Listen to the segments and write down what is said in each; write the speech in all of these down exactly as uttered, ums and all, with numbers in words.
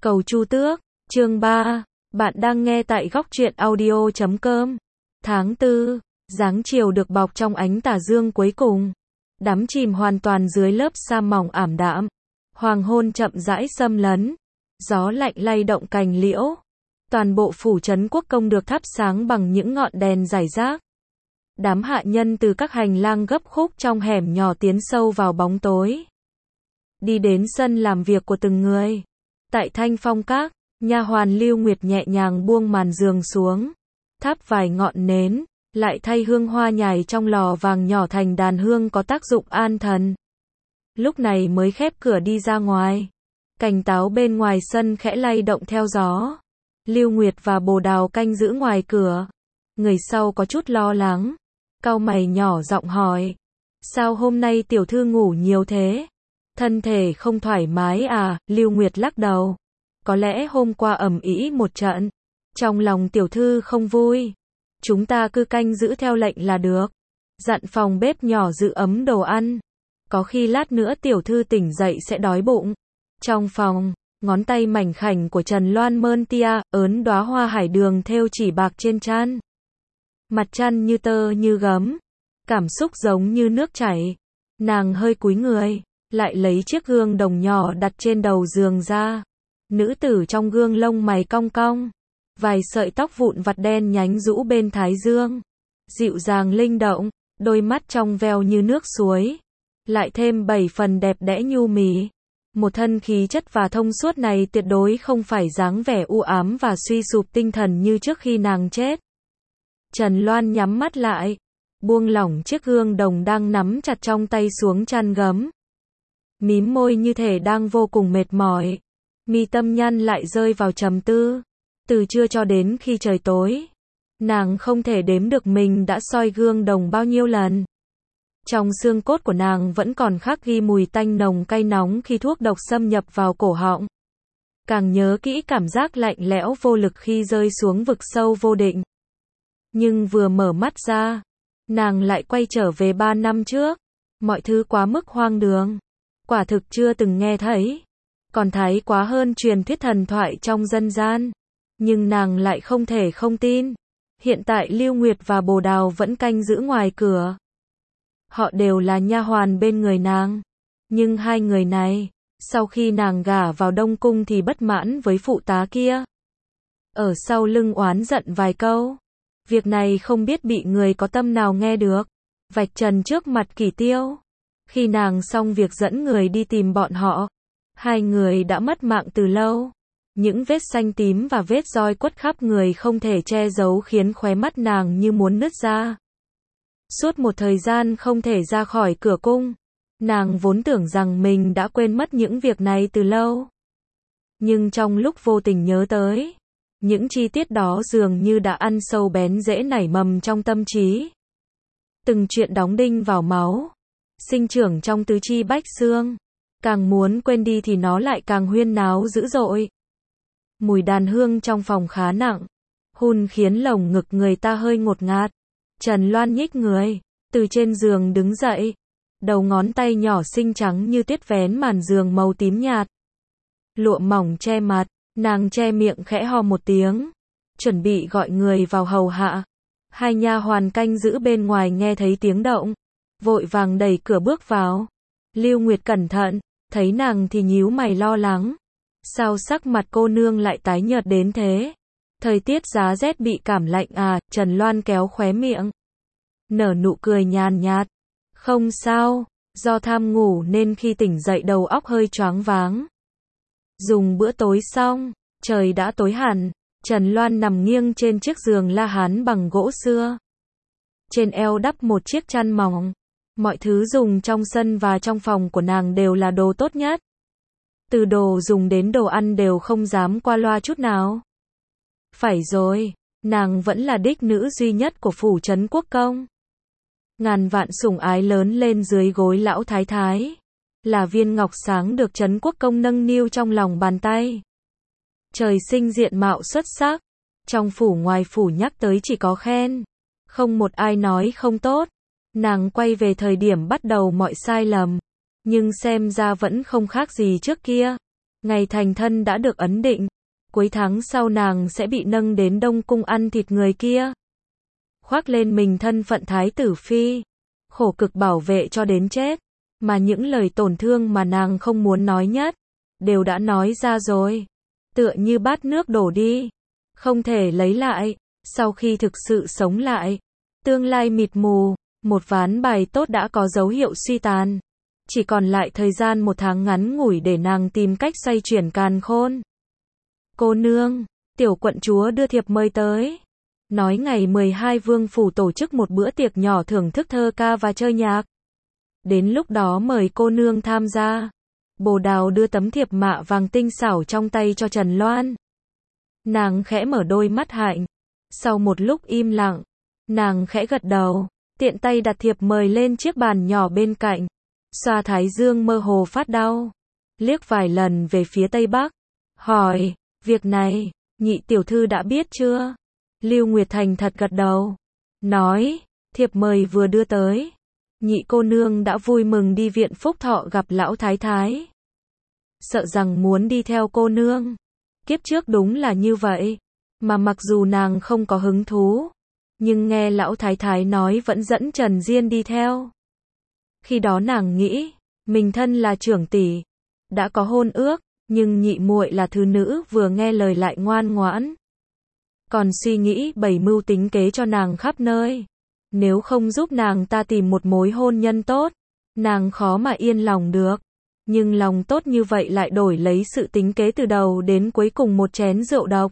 Cầu Chu Tước, chương ba, bạn đang nghe tại góc truyện audio chấm com. Tháng tư, dáng chiều được bọc trong ánh tà dương cuối cùng, đắm chìm hoàn toàn dưới lớp sa mỏng ảm đạm. Hoàng hôn chậm rãi xâm lấn, gió lạnh lay động cành liễu. Toàn bộ phủ trấn quốc công được thắp sáng bằng những ngọn đèn rải rác. Đám hạ nhân từ các hành lang gấp khúc trong hẻm nhỏ tiến sâu vào bóng tối, đi đến sân làm việc của từng người. Tại Thanh Phong Các, nha hoàn Lưu Nguyệt nhẹ nhàng buông màn giường xuống, thắp vài ngọn nến, lại thay hương hoa nhài trong lò vàng nhỏ thành đàn hương có tác dụng an thần. Lúc này mới khép cửa đi ra ngoài. Cành táo bên ngoài sân khẽ lay động theo gió. Lưu Nguyệt và Bồ Đào canh giữ ngoài cửa. Người sau có chút lo lắng, cau mày nhỏ giọng hỏi: sao hôm nay tiểu thư ngủ nhiều thế? Thân thể không thoải mái à? Lưu Nguyệt lắc đầu. Có lẽ hôm qua ầm ĩ một trận, trong lòng tiểu thư không vui. Chúng ta cứ canh giữ theo lệnh là được. Dặn phòng bếp nhỏ giữ ấm đồ ăn. Có khi lát nữa tiểu thư tỉnh dậy sẽ đói bụng. Trong phòng, ngón tay mảnh khảnh của Trần Loan mơn tia, ớn đóa hoa hải đường thêu chỉ bạc trên chăn. Mặt chăn như tơ như gấm, cảm xúc giống như nước chảy. Nàng hơi cúi người, lại lấy chiếc gương đồng nhỏ đặt trên đầu giường ra. Nữ tử trong gương lông mày cong cong, vài sợi tóc vụn vặt đen nhánh rũ bên thái dương, dịu dàng linh động, đôi mắt trong veo như nước suối, lại thêm bảy phần đẹp đẽ nhu mì. Một thân khí chất và thông suốt này tuyệt đối không phải dáng vẻ u ám và suy sụp tinh thần như trước khi nàng chết. Trần Loan nhắm mắt lại, buông lỏng chiếc gương đồng đang nắm chặt trong tay xuống chăn gấm. Mím môi như thể đang vô cùng mệt mỏi. Mi tâm nhăn lại rơi vào trầm tư. Từ trưa cho đến khi trời tối, nàng không thể đếm được mình đã soi gương đồng bao nhiêu lần. Trong xương cốt của nàng vẫn còn khắc ghi mùi tanh nồng cay nóng khi thuốc độc xâm nhập vào cổ họng. Càng nhớ kỹ cảm giác lạnh lẽo vô lực khi rơi xuống vực sâu vô định. Nhưng vừa mở mắt ra, nàng lại quay trở về ba năm trước. Mọi thứ quá mức hoang đường, quả thực chưa từng nghe thấy, còn thái quá hơn truyền thuyết thần thoại trong dân gian. Nhưng nàng lại không thể không tin. Hiện tại Lưu Nguyệt và Bồ Đào vẫn canh giữ ngoài cửa. Họ đều là nha hoàn bên người nàng. Nhưng hai người này, sau khi nàng gả vào Đông Cung thì bất mãn với phụ tá kia. Ở sau lưng oán giận vài câu. Việc này không biết bị người có tâm nào nghe được, vạch trần trước mặt Kỷ Tiêu. Khi nàng xong việc dẫn người đi tìm bọn họ, hai người đã mất mạng từ lâu. Những vết xanh tím và vết roi quất khắp người không thể che giấu khiến khóe mắt nàng như muốn nứt ra. Suốt một thời gian không thể ra khỏi cửa cung, nàng vốn tưởng rằng mình đã quên mất những việc này từ lâu. Nhưng trong lúc vô tình nhớ tới, những chi tiết đó dường như đã ăn sâu bén rễ nảy mầm trong tâm trí. Từng chuyện đóng đinh vào máu, sinh trưởng trong tứ chi bách xương. Càng muốn quên đi thì nó lại càng huyên náo dữ dội. Mùi đàn hương trong phòng khá nặng, hun khiến lồng ngực người ta hơi ngột ngạt. Trần Loan nhích người, từ trên giường đứng dậy. Đầu ngón tay nhỏ xinh trắng như tuyết vén màn giường màu tím nhạt. Lụa mỏng che mặt, nàng che miệng khẽ ho một tiếng, chuẩn bị gọi người vào hầu hạ. Hai nha hoàn canh giữ bên ngoài nghe thấy tiếng động, vội vàng đẩy cửa bước vào. Lưu Nguyệt cẩn thận, thấy nàng thì nhíu mày lo lắng. Sao sắc mặt cô nương lại tái nhợt đến thế? Thời tiết giá rét bị cảm lạnh à? Trần Loan kéo khóe miệng, nở nụ cười nhàn nhạt. Không sao, do tham ngủ nên khi tỉnh dậy đầu óc hơi choáng váng. Dùng bữa tối xong, trời đã tối hẳn. Trần Loan nằm nghiêng trên chiếc giường la hán bằng gỗ xưa. Trên eo đắp một chiếc chăn mỏng. Mọi thứ dùng trong sân và trong phòng của nàng đều là đồ tốt nhất. Từ đồ dùng đến đồ ăn đều không dám qua loa chút nào. Phải rồi, nàng vẫn là đích nữ duy nhất của phủ trấn quốc công. Ngàn vạn sủng ái lớn lên dưới gối lão thái thái. Là viên ngọc sáng được trấn quốc công nâng niu trong lòng bàn tay. Trời sinh diện mạo xuất sắc. Trong phủ ngoài phủ nhắc tới chỉ có khen. Không một ai nói không tốt. Nàng quay về thời điểm bắt đầu mọi sai lầm. Nhưng xem ra vẫn không khác gì trước kia. Ngày thành thân đã được ấn định, cuối tháng sau nàng sẽ bị nâng đến Đông Cung ăn thịt người kia. Khoác lên mình thân phận thái tử phi, khổ cực bảo vệ cho đến chết, mà những lời tổn thương mà nàng không muốn nói nhất, đều đã nói ra rồi. Tựa như bát nước đổ đi, không thể lấy lại, sau khi thực sự sống lại, tương lai mịt mù, một ván bài tốt đã có dấu hiệu suy tàn. Chỉ còn lại thời gian một tháng ngắn ngủi để nàng tìm cách xoay chuyển càn khôn. Cô nương, tiểu quận chúa đưa thiệp mời tới. Nói ngày mười hai vương phủ tổ chức một bữa tiệc nhỏ thưởng thức thơ ca và chơi nhạc. Đến lúc đó mời cô nương tham gia. Bồ Đào đưa tấm thiệp mạ vàng tinh xảo trong tay cho Trần Loan. Nàng khẽ mở đôi mắt hạnh. Sau một lúc im lặng, nàng khẽ gật đầu, tiện tay đặt thiệp mời lên chiếc bàn nhỏ bên cạnh. Xoa thái dương mơ hồ phát đau. Liếc vài lần về phía tây bắc. Hỏi, việc này, nhị tiểu thư đã biết chưa? Lưu Nguyệt Thành thật gật đầu. Nói, thiệp mời vừa đưa tới. Nhị cô nương đã vui mừng đi viện Phúc Thọ gặp lão thái thái. Sợ rằng muốn đi theo cô nương. Kiếp trước đúng là như vậy. Mà mặc dù nàng không có hứng thú, nhưng nghe lão thái thái nói vẫn dẫn Trần Diên đi theo. Khi đó nàng nghĩ, mình thân là trưởng tỷ, đã có hôn ước, nhưng nhị muội là thứ nữ vừa nghe lời lại ngoan ngoãn. Còn suy nghĩ bày mưu tính kế cho nàng khắp nơi. Nếu không giúp nàng ta tìm một mối hôn nhân tốt, nàng khó mà yên lòng được. Nhưng lòng tốt như vậy lại đổi lấy sự tính kế từ đầu đến cuối cùng một chén rượu độc.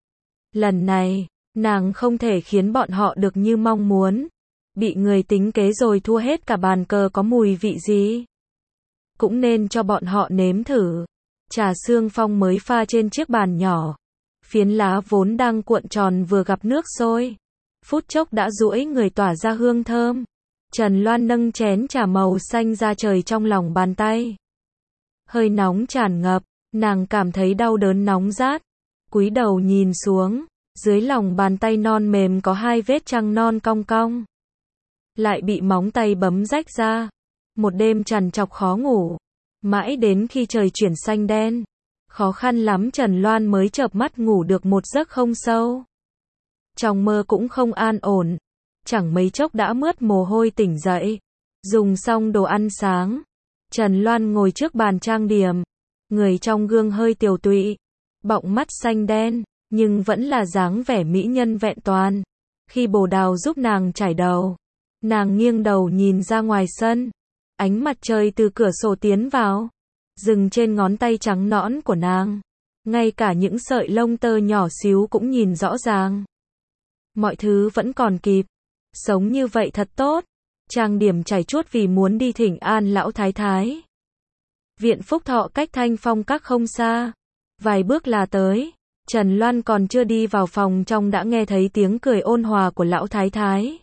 Lần này, nàng không thể khiến bọn họ được như mong muốn. Bị người tính kế rồi thua hết cả bàn cờ có mùi vị gì. Cũng nên cho bọn họ nếm thử. Trà xương phong mới pha trên chiếc bàn nhỏ. Phiến lá vốn đang cuộn tròn vừa gặp nước sôi. Phút chốc đã duỗi người tỏa ra hương thơm. Trần Loan nâng chén trà màu xanh ra trời trong lòng bàn tay. Hơi nóng tràn ngập, nàng cảm thấy đau đớn nóng rát. Cúi đầu nhìn xuống, dưới lòng bàn tay non mềm có hai vết trăng non cong cong. Lại bị móng tay bấm rách ra. Một đêm trằn trọc khó ngủ. Mãi đến khi trời chuyển xanh đen. Khó khăn lắm Trần Loan mới chợp mắt ngủ được một giấc không sâu. Trong mơ cũng không an ổn. Chẳng mấy chốc đã mướt mồ hôi tỉnh dậy. Dùng xong đồ ăn sáng. Trần Loan ngồi trước bàn trang điểm. Người trong gương hơi tiều tụy. Bọng mắt xanh đen. Nhưng vẫn là dáng vẻ mỹ nhân vẹn toàn. Khi Bồ Đào giúp nàng chải đầu. Nàng nghiêng đầu nhìn ra ngoài sân. Ánh mặt trời từ cửa sổ tiến vào. Dừng trên ngón tay trắng nõn của nàng. Ngay cả những sợi lông tơ nhỏ xíu cũng nhìn rõ ràng. Mọi thứ vẫn còn kịp. Sống như vậy thật tốt. Trang điểm chảy chuốt vì muốn đi thỉnh an lão thái thái. Viện Phúc Thọ cách Thanh Phong Các không xa. Vài bước là tới. Trần Loan còn chưa đi vào phòng trong đã nghe thấy tiếng cười ôn hòa của lão thái thái.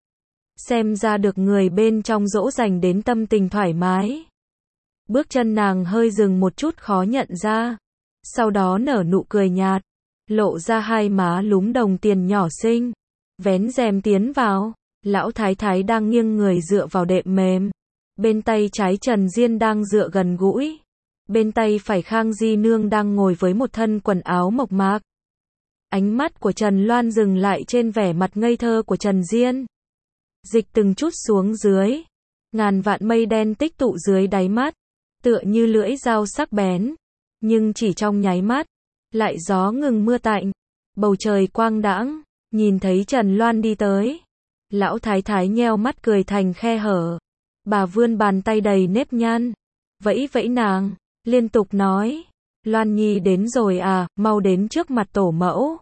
Xem ra được người bên trong dỗ dành đến tâm tình thoải mái. Bước chân nàng hơi dừng một chút khó nhận ra. Sau đó nở nụ cười nhạt. Lộ ra hai má lúm đồng tiền nhỏ xinh. Vén rèm tiến vào. Lão thái thái đang nghiêng người dựa vào đệm mềm. Bên tay trái Trần Diên đang dựa gần gũi. Bên tay phải Khang Di Nương đang ngồi với một thân quần áo mộc mạc. Ánh mắt của Trần Loan dừng lại trên vẻ mặt ngây thơ của Trần Diên. Dịch từng chút xuống dưới. Ngàn vạn mây đen tích tụ dưới đáy mắt. Tựa như lưỡi dao sắc bén. Nhưng chỉ trong nháy mắt. Lại gió ngừng mưa tạnh. Bầu trời quang đãng. Nhìn thấy Trần Loan đi tới. Lão thái thái nheo mắt cười thành khe hở. Bà vươn bàn tay đầy nếp nhăn. Vẫy vẫy nàng. Liên tục nói. Loan Nhi đến rồi à, mau đến trước mặt tổ mẫu.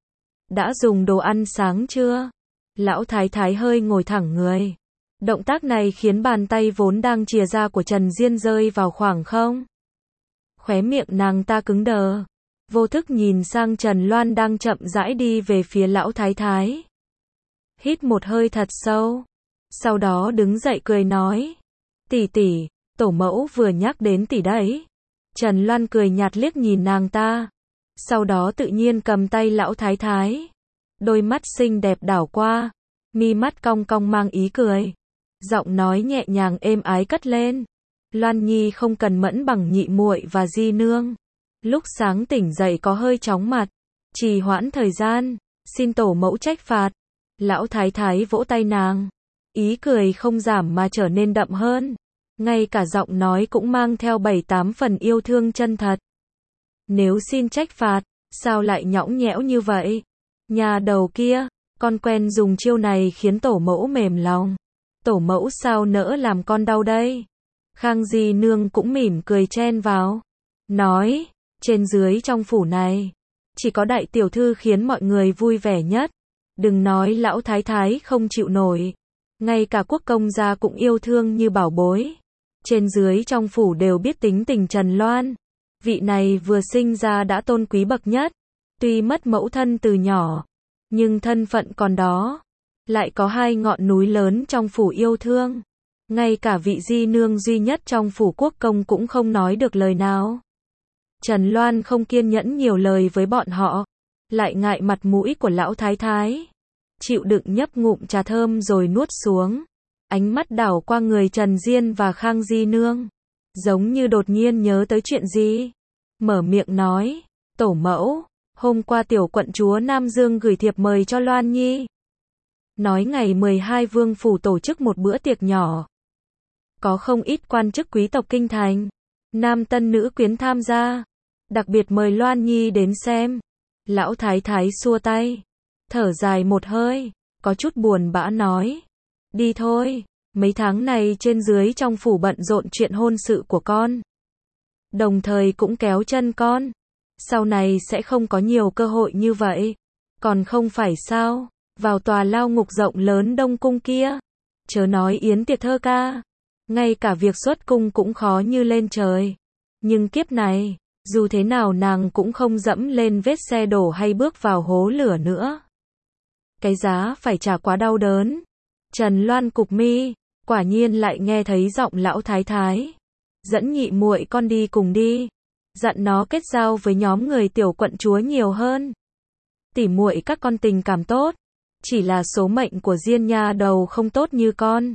Đã dùng đồ ăn sáng chưa? Lão thái thái hơi ngồi thẳng người. Động tác này khiến bàn tay vốn đang chìa ra của Trần Diên rơi vào khoảng không. Khóe miệng nàng ta cứng đờ. Vô thức nhìn sang Trần Loan đang chậm rãi đi về phía lão thái thái. Hít một hơi thật sâu. Sau đó đứng dậy cười nói. Tỷ tỷ, tổ mẫu vừa nhắc đến tỷ đấy. Trần Loan cười nhạt liếc nhìn nàng ta. Sau đó tự nhiên cầm tay lão thái thái. Đôi mắt xinh đẹp đảo qua. Mi mắt cong cong mang ý cười. Giọng nói nhẹ nhàng êm ái cất lên. Loan Nhi không cần mẫn bằng nhị muội và Di Nương. Lúc sáng tỉnh dậy có hơi chóng mặt, trì hoãn thời gian, xin tổ mẫu trách phạt. Lão thái thái vỗ tay nàng, ý cười không giảm mà trở nên đậm hơn, ngay cả giọng nói cũng mang theo bảy tám phần yêu thương chân thật. Nếu xin trách phạt, sao lại nhõng nhẽo như vậy? Nhà đầu kia, con quen dùng chiêu này khiến tổ mẫu mềm lòng. Tổ mẫu sao nỡ làm con đau đây? Khang Di Nương cũng mỉm cười chen vào, nói, trên dưới trong phủ này, chỉ có đại tiểu thư khiến mọi người vui vẻ nhất. Đừng nói lão thái thái không chịu nổi, ngay cả quốc công gia cũng yêu thương như bảo bối. Trên dưới trong phủ đều biết tính tình Trần Loan. Vị này vừa sinh ra đã tôn quý bậc nhất, tuy mất mẫu thân từ nhỏ, nhưng thân phận còn đó. Lại có hai ngọn núi lớn trong phủ yêu thương. Ngay cả vị di nương duy nhất trong phủ quốc công cũng không nói được lời nào. Trần Loan không kiên nhẫn nhiều lời với bọn họ, lại ngại mặt mũi của lão thái thái, chịu đựng nhấp ngụm trà thơm rồi nuốt xuống. Ánh mắt đảo qua người Trần Diên và Khang Di Nương, giống như đột nhiên nhớ tới chuyện gì. Mở miệng nói, tổ mẫu, hôm qua tiểu quận chúa Nam Dương gửi thiệp mời cho Loan Nhi. Nói ngày mười hai vương phủ tổ chức một bữa tiệc nhỏ. Có không ít quan chức quý tộc kinh thành, nam tân nữ quyến tham gia. Đặc biệt mời Loan Nhi đến xem. Lão thái thái xua tay, thở dài một hơi, có chút buồn bã nói. Đi thôi, mấy tháng này trên dưới trong phủ bận rộn chuyện hôn sự của con. Đồng thời cũng kéo chân con. Sau này sẽ không có nhiều cơ hội như vậy. Còn không phải sao, vào tòa lao ngục rộng lớn Đông Cung kia. Chớ nói yến tiệc thơ ca. Ngay cả việc xuất cung cũng khó như lên trời. Nhưng kiếp này, dù thế nào nàng cũng không dẫm lên vết xe đổ hay bước vào hố lửa nữa. Cái giá phải trả quá đau đớn. Trần Loan cụp mi, quả nhiên lại nghe thấy giọng lão thái thái. Dẫn nhị muội con đi cùng đi. Dặn nó kết giao với nhóm người tiểu quận chúa nhiều hơn. Tỉ muội các con tình cảm tốt. Chỉ là số mệnh của Diên nha đầu không tốt như con.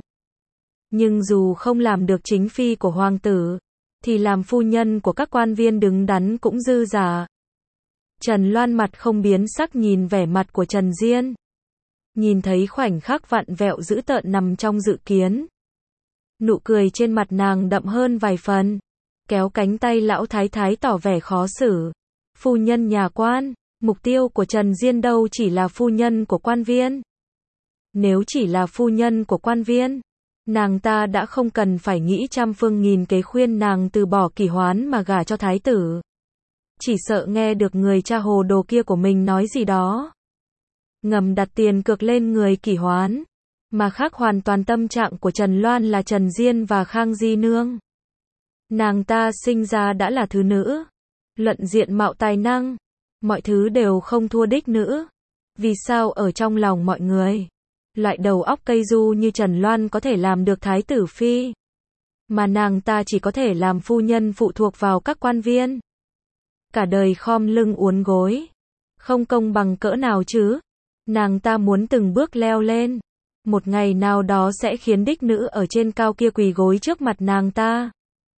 Nhưng dù không làm được chính phi của hoàng tử, thì làm phu nhân của các quan viên đứng đắn cũng dư giả. Trần Loan mặt không biến sắc nhìn vẻ mặt của Trần Diên. Nhìn thấy khoảnh khắc vặn vẹo dữ tợn nằm trong dự kiến. Nụ cười trên mặt nàng đậm hơn vài phần. Kéo cánh tay lão thái thái tỏ vẻ khó xử. Phu nhân nhà quan, mục tiêu của Trần Diên đâu chỉ là phu nhân của quan viên. Nếu chỉ là phu nhân của quan viên, nàng ta đã không cần phải nghĩ trăm phương nghìn kế khuyên nàng từ bỏ Kỷ Hoán mà gả cho thái tử. Chỉ sợ nghe được người cha hồ đồ kia của mình nói gì đó. Ngầm đặt tiền cược lên người Kỷ Hoán. Mà khác hoàn toàn tâm trạng của Trần Loan là Trần Diên và Khang Di Nương. Nàng ta sinh ra đã là thứ nữ. Luận diện mạo tài năng, mọi thứ đều không thua đích nữ. Vì sao ở trong lòng mọi người, loại đầu óc cây du như Trần Loan có thể làm được thái tử phi, mà nàng ta chỉ có thể làm phu nhân phụ thuộc vào các quan viên. Cả đời khom lưng uốn gối, không công bằng cỡ nào chứ. Nàng ta muốn từng bước leo lên, một ngày nào đó sẽ khiến đích nữ ở trên cao kia quỳ gối trước mặt nàng ta.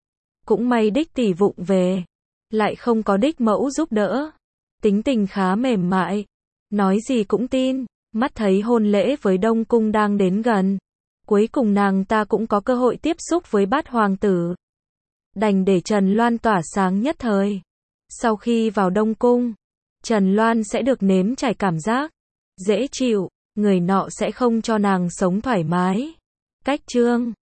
Cũng may đích tỷ vụng về, lại không có đích mẫu giúp đỡ. Tính tình khá mềm mại, nói gì cũng tin. Mắt thấy hôn lễ với Đông Cung đang đến gần, cuối cùng nàng ta cũng có cơ hội tiếp xúc với bát hoàng tử. Đành để Trần Loan tỏa sáng nhất thời. Sau khi vào Đông Cung, Trần Loan sẽ được nếm trải cảm giác dễ chịu, người nọ sẽ không cho nàng sống thoải mái. Cách chương